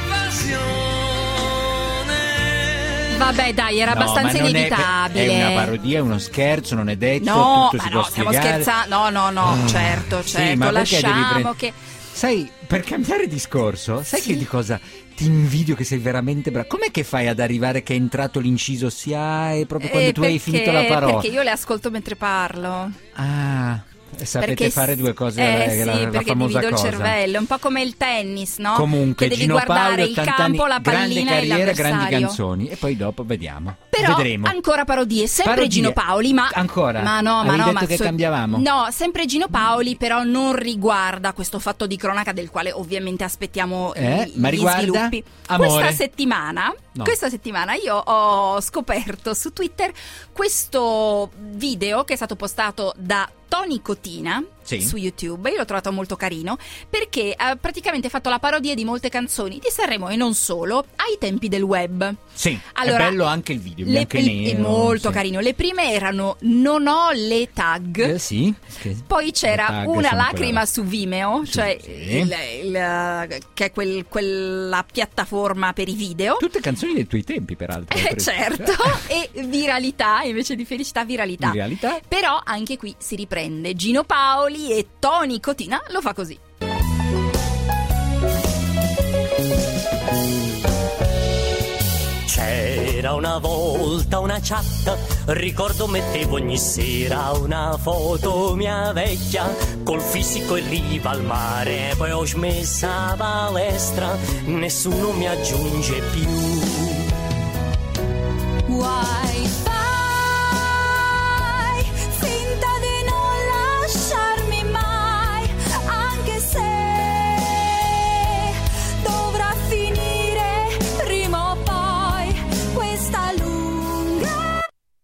evasione. Vabbè, dai, era no, abbastanza ma non inevitabile. È, è una parodia, è uno scherzo, non è detto. No, tutto ma si no, può stiamo spiegare. scherzando. No, no, no, Oh, certo, certo. sì, ma lasciamo prend- che. Sai, per cambiare discorso, sai Sì. che di cosa ti invidio, che sei veramente bravo? Com'è che fai ad arrivare che è entrato l'inciso sia e proprio quando Eh, tu hai perché- finito la parola? Perché io le ascolto mentre parlo. Ah, sapete Perché fare s- due cose, eh, la, sì, la perché famosa divido cosa. il cervello, è un po' come il tennis, no? Comunque, che devi Gino guardare Paoli, il ottanta campo, anni, la grande pallina e carriera, grandi l'avversario. canzoni, e poi dopo vediamo. Però Vedremo. ancora parodie, sempre Parodie. Gino Paoli, ma Ancora? Ma no, ma Avevi no, detto ma che so- cambiavamo? No, sempre Gino Paoli, però non riguarda questo fatto di cronaca del quale ovviamente aspettiamo Eh, i- ma gli riguarda? sviluppi. Amore. Questa settimana, No. questa settimana io ho scoperto su Twitter questo video che è stato postato da Tony Cotina. Sì. Su YouTube, io l'ho trovato molto carino perché ha praticamente fatto la parodia di molte canzoni di Sanremo e non solo ai tempi del web. Sì, Allora, è bello anche il video, Le, bianco e il- è nero. molto sì. carino. Le prime erano non ho le tag. Eh, sì. che- Poi c'era le tag una sono lacrima quella- su Vimeo, cioè sì. il- il- che è quel- quella piattaforma per i video. Tutte canzoni dei tuoi tempi, peraltro. Eh, certo, e viralità invece di felicità, viralità. Viralità. Però anche qui si riprende Gino Paoli e Tony Cotina lo fa così. C'era una volta una chat, ricordo mettevo ogni sera una foto mia vecchia, col fisico in riva al mare, poi ho smessa la palestra, nessuno mi aggiunge più. Wi-Fi, finta di non lasciarmi mai, anche se dovrà finire prima o poi questa lunga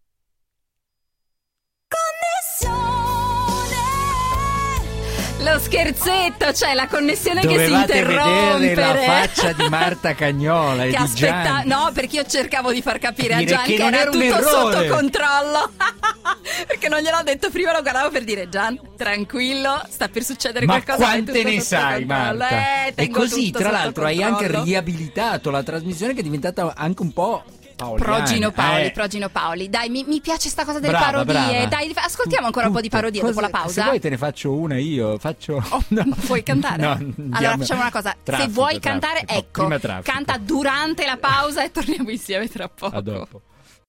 connessione. Lo scherzetto, cioè la connessione Dovevate che si interrompe. vedere la faccia di Marta Cagnola e Che di aspetta, Gian. no, perché io cercavo di far capire Dire a Gian che che, non era era un tutto errore. sotto controllo. Perché non gliel'ho detto prima, lo guardavo per dire Gian, tranquillo, sta per succedere Ma qualcosa. è quante tutto ne sotto sai, controllo. Marta? Eh, E tengo così, tutto tra sotto l'altro, hai anche controllo. riabilitato la trasmissione, che è diventata anche un po' paoliana. Pro Gino Paoli, Eh. pro Gino Paoli. Dai, mi, mi piace sta cosa delle Brava, parodie. brava. Dai, ascoltiamo ancora un po' di parodie Cosa- dopo la pausa. Se vuoi te ne faccio una io, faccio... no. Vuoi cantare? No, allora andiamo- facciamo una cosa, Traffico, se vuoi traffico. cantare, No, ecco, prima traffico. canta durante la pausa e torniamo insieme tra poco. A dopo.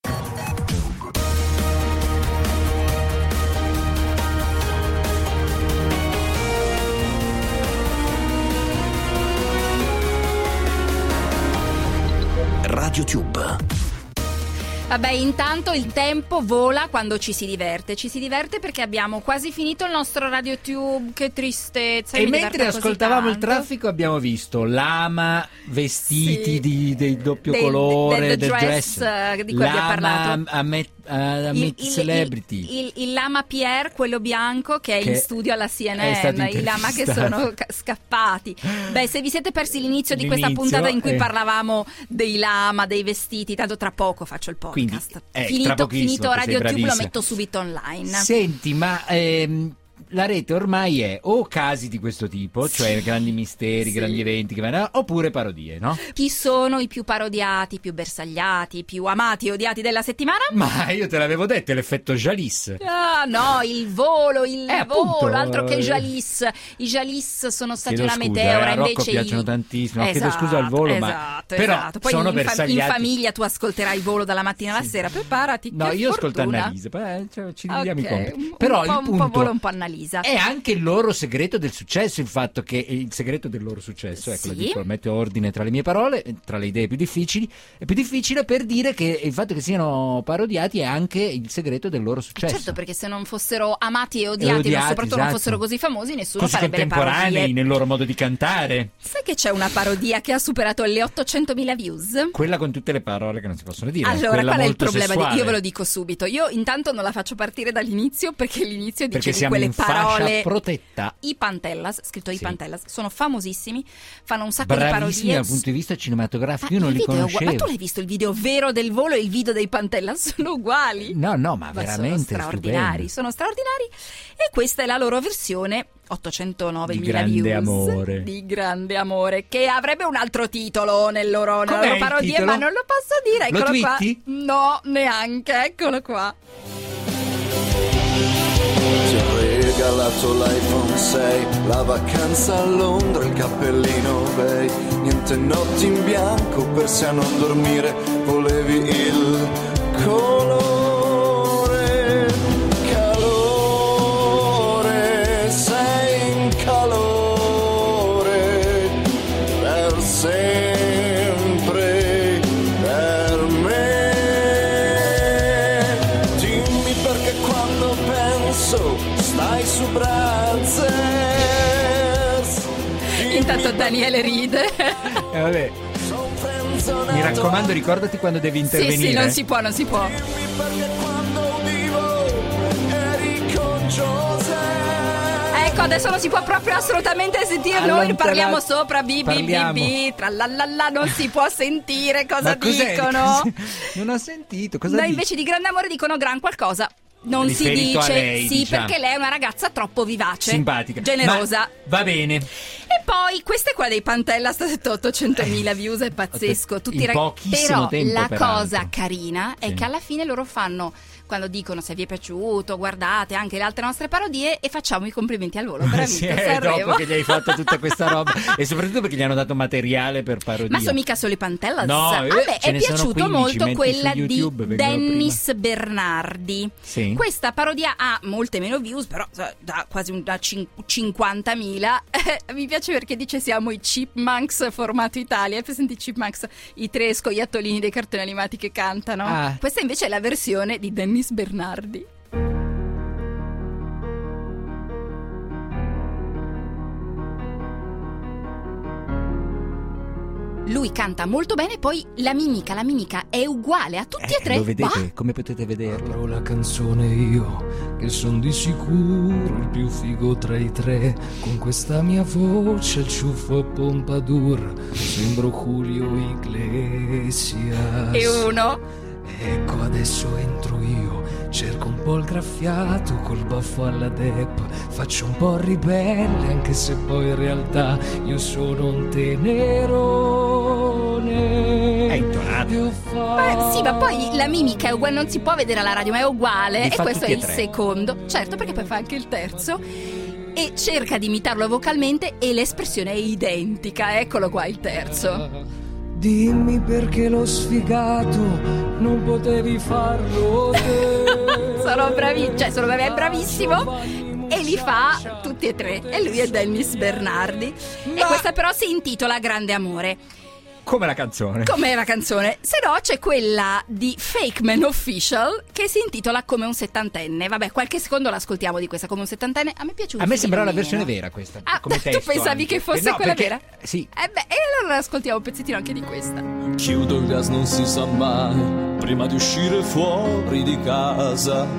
Radio Tube. Vabbè, intanto il tempo vola quando ci si diverte. Ci si diverte perché abbiamo quasi finito il nostro RadioTube. Che tristezza. E io mi mentre diverto così ascoltavamo il tanto. traffico abbiamo visto lama, vestiti Sì. di, dei doppio Del- colore, del del dress, dress, eh, di cui abbiamo lama parlato. a, met, a Il- meet il- celebrity. Il, il, il lama Pierre, quello bianco che è Che in studio alla C è stato N N, i lama che intervistato. sono ca- scappati. Beh, se vi siete persi l'inizio di questa L'inizio, puntata in cui eh. parlavamo dei lama, dei vestiti, tanto tra poco faccio il Quindi, podcast. eh, tra finito pochissimo, finito che sei RadioTube lo bravissima. metto subito online. Senti, ma ehm, la rete ormai è o casi di questo tipo, cioè grandi misteri, Sì. grandi eventi, che vanno- oppure parodie, no? Chi sono i più parodiati, i più bersagliati, i più amati e odiati della settimana? Ma io te l'avevo detto, è l'effetto Jalis. Ah no, il volo, il Eh, volo, appunto, altro che eh. Jalis. I Jalis sono stati Chiedo una scusa, meteora, eh, a Rocco invece piacciono i... tantissimo, no, esatto, chiedo scusa al volo, esatto, ma però esatto. Poi sono in, fa- in bersagliati. famiglia tu ascolterai il volo dalla mattina alla sera, preparati. No, che io ascolto fortuna. Annalisa, eh, cioè, ci dividiamo Ok, i compiti. un- Però un po', il un po' punto volo, un po' Annalisa. è anche il loro segreto del successo, il fatto che il segreto del loro successo, ecco, lo Sì. dico, metto ordine tra le mie parole, tra le idee più difficili, è più difficile per dire che il fatto che siano parodiati è anche il segreto del loro successo. Certo, perché se non fossero amati e odiati, E ma odiati, soprattutto non esatto. fossero così famosi, nessuno Così farebbe le contemporanei parodie. nel loro modo di cantare, Sai che c'è una parodia che ha superato le ottocentomila views? quella con tutte le parole che non si possono dire, Allora, quella qual è il molto problema? Di- sessuale. io ve lo dico subito. Io intanto non la faccio partire dall'inizio perché l'inizio dice Perché di siamo quelle in fascia parole. protetta. I Pantellas, scritto Sì. I Pantellas, sono famosissimi, fanno un sacco Bravissimi di parodie. dal punto di vista cinematografico, io Ma non il li video è uguale- conoscevo. Ma tu l'hai visto il video vero del volo e il video dei Pantellas? Sono uguali. No, no, ma, Ma veramente sono straordinari, stupendi. sono straordinari. E questa è la loro versione, ottocentonovemila Di grande views, amore. di grande amore, che avrebbe un altro titolo nel loro, nella Com'è loro il parodie, titolo? ma non lo posso dire. Lo Eccolo qua. twitti? No, neanche, eccolo qua. Ti ho regalato l'iPhone sei, la vacanza a Londra, il cappellino Bay, niente notti in bianco per se a non dormire, volevi il colore, calore, sei in calore, per sempre, per me. Dimmi perché quando penso stai su Brazzers. Intanto Daniele ride. Eh, vabbè. Mi raccomando, ricordati quando devi Sì, intervenire. sì, non si può, non si può. Ecco, adesso non si può proprio assolutamente sentire. Noi Allontana- parliamo sopra, bi bi bi Parliamo. bi, trallallalla, non si può sentire cosa Ma cos'è? dicono. Non ho sentito, cosa No, dici? invece di grande amore dicono gran qualcosa. Non si Riferito a dice, lei, sì, diciamo. perché lei è una ragazza troppo vivace, Simpatica. generosa. Ma va bene. E poi questa è quella dei Pantella, sta detto ottocentomila views, è pazzesco. Tutti in i rag- pochissimo Però tempo, la peraltro. cosa carina è Sì. che alla fine loro fanno, quando dicono se vi è piaciuto, guardate anche le altre nostre parodie e facciamo i complimenti al volo per aver Sì, vinto è Sanremo. dopo che gli hai fatto tutta questa roba e soprattutto perché gli hanno dato materiale per parodia. Ma sono mica solo i Pantellas. No, A eh, me ce è ne sono piaciuto quindici, molto metti quella su di YouTube, vengono Dennis Bernardi. Sì. Questa parodia ha molte meno views, però eh, da quasi un- da cin- cinquantamila. Eh, mi piace perché dice siamo i Chipmunks formato Italia. Hai presente i Chipmunks, i tre scoiattolini dei cartoni animati che cantano? Ah. Questa invece è la versione di Dennis Bernardi. Lui canta molto bene, poi la mimica, la mimica è uguale a tutti e tre. Lo vedete? Bah! Come potete vederlo? Apro la canzone io, che son di sicuro il più figo tra i tre. Con questa mia voce, il ciuffo a Pompadour, sembro Julio Iglesias. E uno. Ecco adesso entro io, cerco un po' il graffiato col baffo alla Depp, faccio un po' ribelle anche se poi in realtà io sono un tenerone. È intonato. Beh, sì, ma poi la mimica è uguale, non si può vedere alla radio, ma è uguale. Li E fa questo è tutti e il tre. secondo. Certo, perché poi fa anche il terzo. E cerca di imitarlo vocalmente e l'espressione è identica. Eccolo qua il terzo. Dimmi perché l'ho sfigato, non potevi farlo te. Sono bravi, cioè sono bravi, è bravissimo. E li fa tutti e tre. E lui è Dennis Bernardi. E questa però si intitola Grande Amore. Come la canzone. Com'è la canzone? Se no c'è quella di Fake Man Official che si intitola Come un settantenne. Vabbè, qualche secondo l'ascoltiamo di questa Come un settantenne. A me è piaciuta. A me sembrava la versione vera questa. Ah, come tu testo pensavi anche. che fosse No, quella perché- vera? Sì. Eh beh, e allora ascoltiamo un pezzettino anche di questa. Chiudo il gas, non si sa mai, prima di uscire fuori di casa.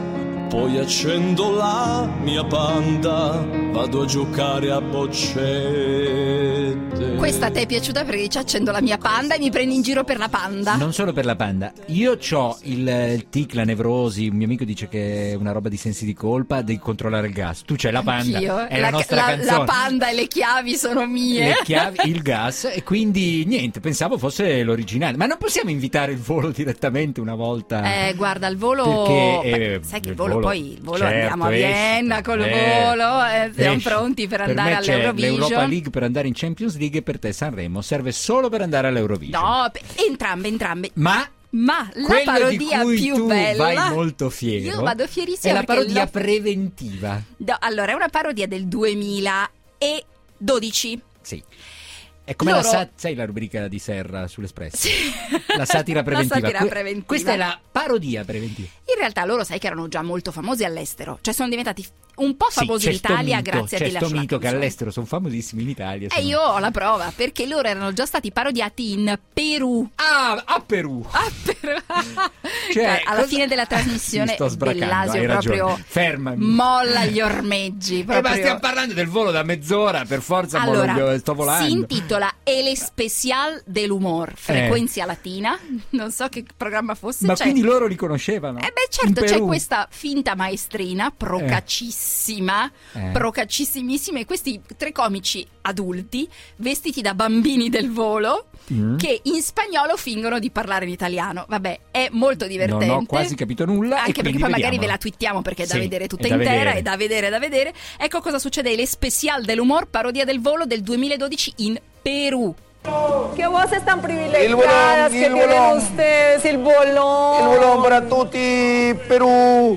poi accendo la mia Panda, vado a giocare a boccette. Questa a te è piaciuta perché dici accendo la mia Panda e mi prendi in giro per la Panda. Non solo per la Panda, io ho il, il tic, la nevrosi, un mio amico dice che è una roba di sensi di colpa, devi controllare il gas. Tu c'hai la Panda, Anch'io. è la, la nostra la, canzone. La Panda e le chiavi sono mie. Le chiavi, il gas, e quindi niente, pensavo fosse l'originale. Ma non possiamo invitare il volo direttamente una volta? Eh, guarda, il volo... Perché, Beh, eh, sai che il il volo, volo- poi il volo certo, andiamo a esce. Vienna col Eh, volo, eh, siamo esce. pronti per Per andare me c'è all'Eurovision. l'Europa League per andare in Champions League, e per te Sanremo serve solo per andare all'Eurovision. No, pe- entrambe, entrambe. Ma Ma la quello parodia di cui più tu bella... vai molto fiero, Io vado fierissima è la perché parodia l'ho- preventiva. No, allora, è una parodia del duemiladodici. Sì. È come Loro- la sat- sai la rubrica di Serra sull'Espresso? La satira preventiva. La satira Que- preventiva. Questa è la parodia preventiva. In realtà loro sai che erano già molto famosi all'estero, cioè sono diventati un po' Sì, famosi c'è in sto Italia mito, grazie a c'è Della sto mito che Schwarz. all'estero sono famosissimi, in Italia E sono- io ho la prova, perché loro erano già stati parodiati in Perù. Ah, a Perù! Cioè, alla cosa- fine della trasmissione Mi sto sbracando, Bellasio hai ragione. proprio Fermami. molla gli ormeggi. Eh, Proprio. ma stiamo parlando del volo da mezz'ora, per forza mo Allora, lo- sto volando. si intitola El Especial del Humor, Frequenzia Latina. Non so che programma fosse. Ma C'è- quindi loro li conoscevano? Eh beh, In certo, c'è Perù. questa finta maestrina, procacissima, Eh. procacissimissima, e questi tre comici adulti vestiti da bambini del volo Mm. che in spagnolo fingono di parlare in italiano. Vabbè, è molto divertente. Non ho quasi capito nulla. Anche e perché quindi poi magari vediamolo. ve la twittiamo, perché è da Sì, vedere tutta è da intera, vedere. è da vedere, è da vedere. Ecco cosa succede, l'Especial del Humor, parodia del volo del duemiladodici in Perù. Qué voces tan Il privilegiadas bolón, que il tienen bolón. ustedes, il bolón. Il bolón para tutti, Perù.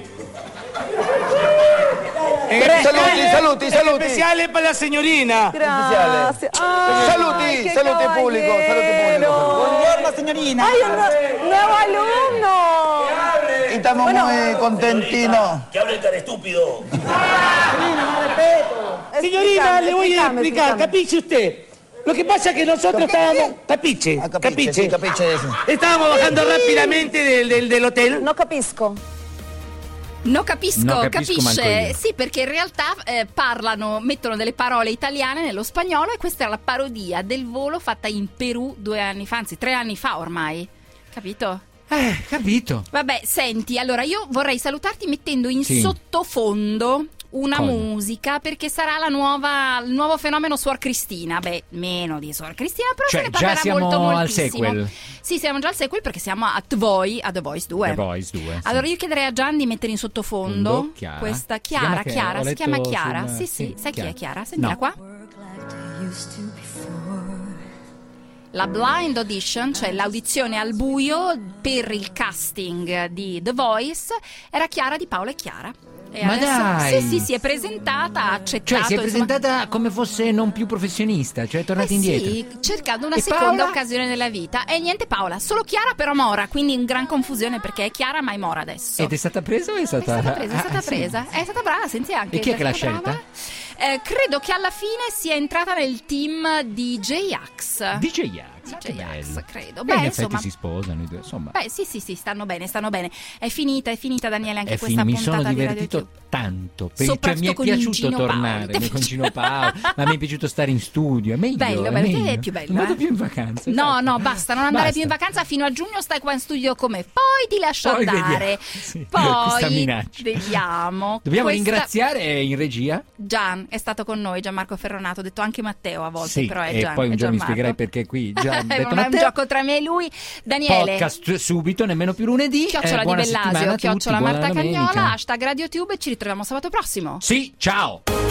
Gra- saluti, gra- saluti, saluti. Especiale per la signorina. Grazie. Ay, Saluti, qué saluti pubblico, saluti pubblico. Buongiorno signorina. Ay, un nu- nuevo alumno. Estamos muy contentinos. Que hable tan estúpido. Signorina, Signorina, le voy a explícame, explicar, explícame. capiche usted. Lo que pasa es que nosotros estábamos... Capiche, Ah, capiche, capiche. sí, capiche, sí. Estábamos bajando rápidamente del, del, del hotel. No capisco. No capisco, No capisco manco capisce? io. Sì, perché in realtà eh, parlano, mettono delle parole italiane nello spagnolo, e questa è la parodia del volo fatta in Perù due anni fa, anzi tre anni fa ormai. Capito? Eh, capito. Vabbè, senti, allora io vorrei salutarti mettendo in Sì. sottofondo una Cosa? musica, perché sarà la nuova, il nuovo fenomeno Suor Cristina. Beh, meno di Suor Cristina, però Cioè, se ne già parlerà siamo molto al moltissimo. sequel. Sì, siamo già al sequel perché siamo a The Voice, a The Voice due. The Boys due. sì. Allora io chiederei a Gian di mettere in sottofondo Fondo, Chiara. questa Si chiama Chiara, che- Chiara, ho si chiama letto Chiara. sul- Sì, sì, sì, sai chi Chiara. è Chiara? Sentila No. qua. La blind audition, cioè l'audizione al buio per il casting di The Voice, era Chiara di Paola e Chiara. E Ma adesso, dai! Sì, sì, si è presentata, ha accettato. Cioè, si è insomma- presentata come fosse non più professionista, cioè è tornata Eh indietro. sì, cercando una E seconda Paola? occasione nella vita. E niente Paola, solo Chiara però mora, quindi in gran confusione perché è Chiara ma è mora adesso. Ed è stata presa o è stata... È stata presa, è stata Ah, sì. presa. È stata brava, senti anche. E chi è che l'ha stata brava. scelta? Eh, credo che alla fine sia entrata nel team di J-Ax. D J Ax, che J-Ax, bello. credo. Beh, Beh, in insomma. effetti si sposano i due, insomma. Beh, sì, sì, sì, stanno bene, stanno bene. È finita, è finita, Daniele, anche È questa fin- mi puntata sono di Radio divertito Tube. tanto, per- cioè, Soprattutto mi è con piaciuto Gino tornare Paoli. con Gino Paolo, ma mi è piaciuto stare in studio, è meglio, Bello, è bello, meglio. te è più bello, Non vado eh? più in vacanza. No, esatto. no, basta, non andare Basta. più in vacanza fino a giugno, stai qua in studio con me, poi ti lascio Poi andare. vediamo. Sì, questa Poi minaccia. vediamo. Dobbiamo Questa- ringraziare in regia. Gian è stato con noi, Gianmarco Ferronato, ho detto anche Matteo a volte, Sì, però è e Gian. poi un è giorno mi Gianmarco. spiegherai perché qui già ho Eh, detto non è un Matteo. gioco tra me e lui. Daniele, Podcast subito, nemmeno più lunedì. chiocciola Eh, di buona settimana Bellasio, a tutti, chiocciola buona Marta domenica. Cagnola, hashtag RadioTube, e ci ritroviamo sabato prossimo. Sì, ciao.